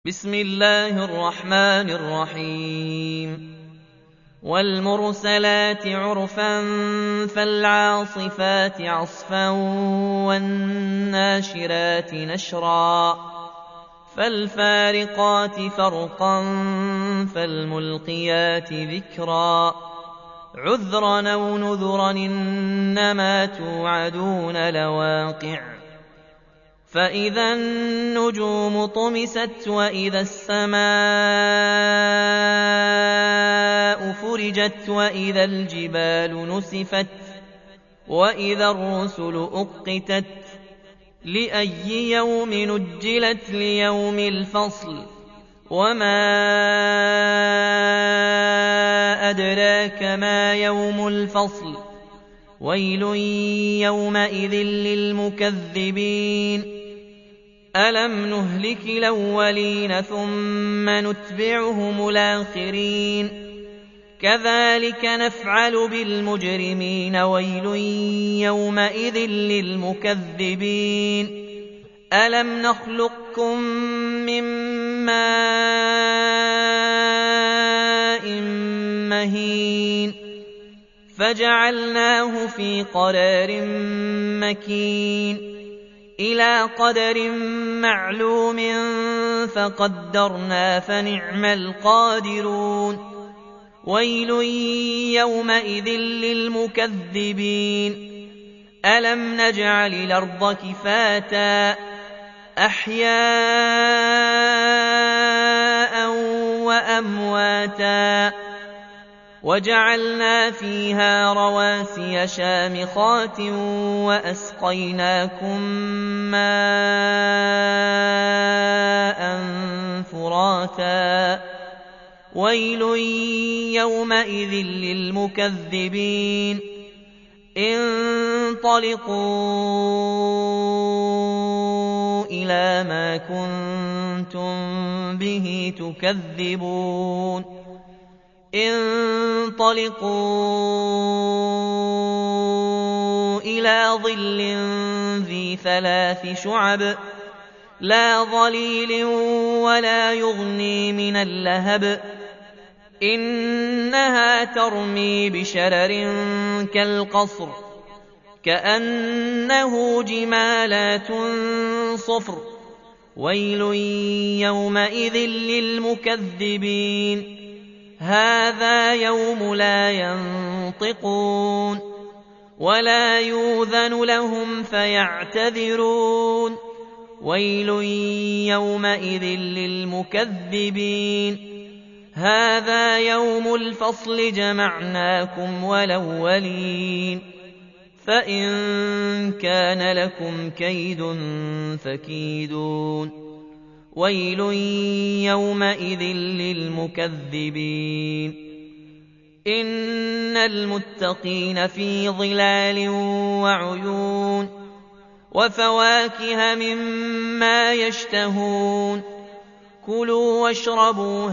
بسم الله الرحمن الرحيم والمرسلات عرفا فالعاصفات عصفا والناشرات نشرا فالفارقات فرقا فالملقيات ذكرا عذرا أو نذرا إنما توعدون لواقع فإذا النجوم طمست وإذا السماء فرجت وإذا الجبال نسفت وإذا الرسل أقتت لأي يوم نجلت ليوم الفصل وما أدراك ما يوم الفصل ويل يومئذ للمكذبين ألم نهلك الأولين ثم نتبعهم الآخرين كذلك نفعل بالمجرمين ويل يومئذ للمكذبين ألم نخلقكم من ماء مهين فجعلناه في قرار مكين إلى قدر معلوم فقدرنا فنعم القادرون ويل يومئذ للمكذبين ألم نجعل الأرض كفاتا أحياء وأمواتا وجعلنا فيها رواسي شامخات وأسقيناكم ماء فراتا ويل يومئذ للمكذبين انطلقوا إلى ما كنتم به تكذبون انطلقوا إلى ظل ذي 3 شعب لا ظليل ولا يغني من اللهب إنها ترمي بشرر كالقصر كأنه جمالات صفر ويل يومئذ للمكذبين هذا يوم لا ينطقون ولا يؤذن لهم فيعتذرون ويل يومئذ للمكذبين هذا يوم الفصل جمعناكم والأولين فإن كان لكم كيد فكيدون ويل يومئذ للمكذبين إن المتقين في ظلال وعيون وفواكه مما يشتهون كلوا واشربوا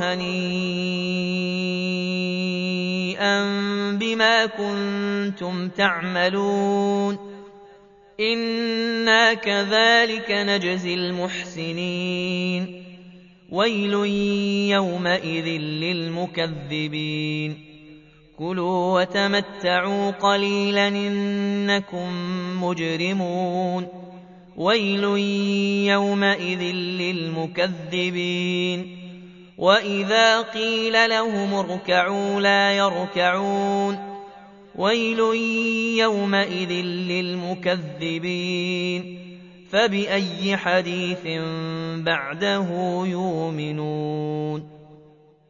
هنيئا بما كنتم تعملون إنا كذلك نجزي المحسنين ويل يومئذ للمكذبين كلوا وتمتعوا قليلا إنكم مجرمون ويل يومئذ للمكذبين وإذا قيل لهم اركعوا لا يركعون ويل يومئذ للمكذبين فبأي حديث بعده يؤمنون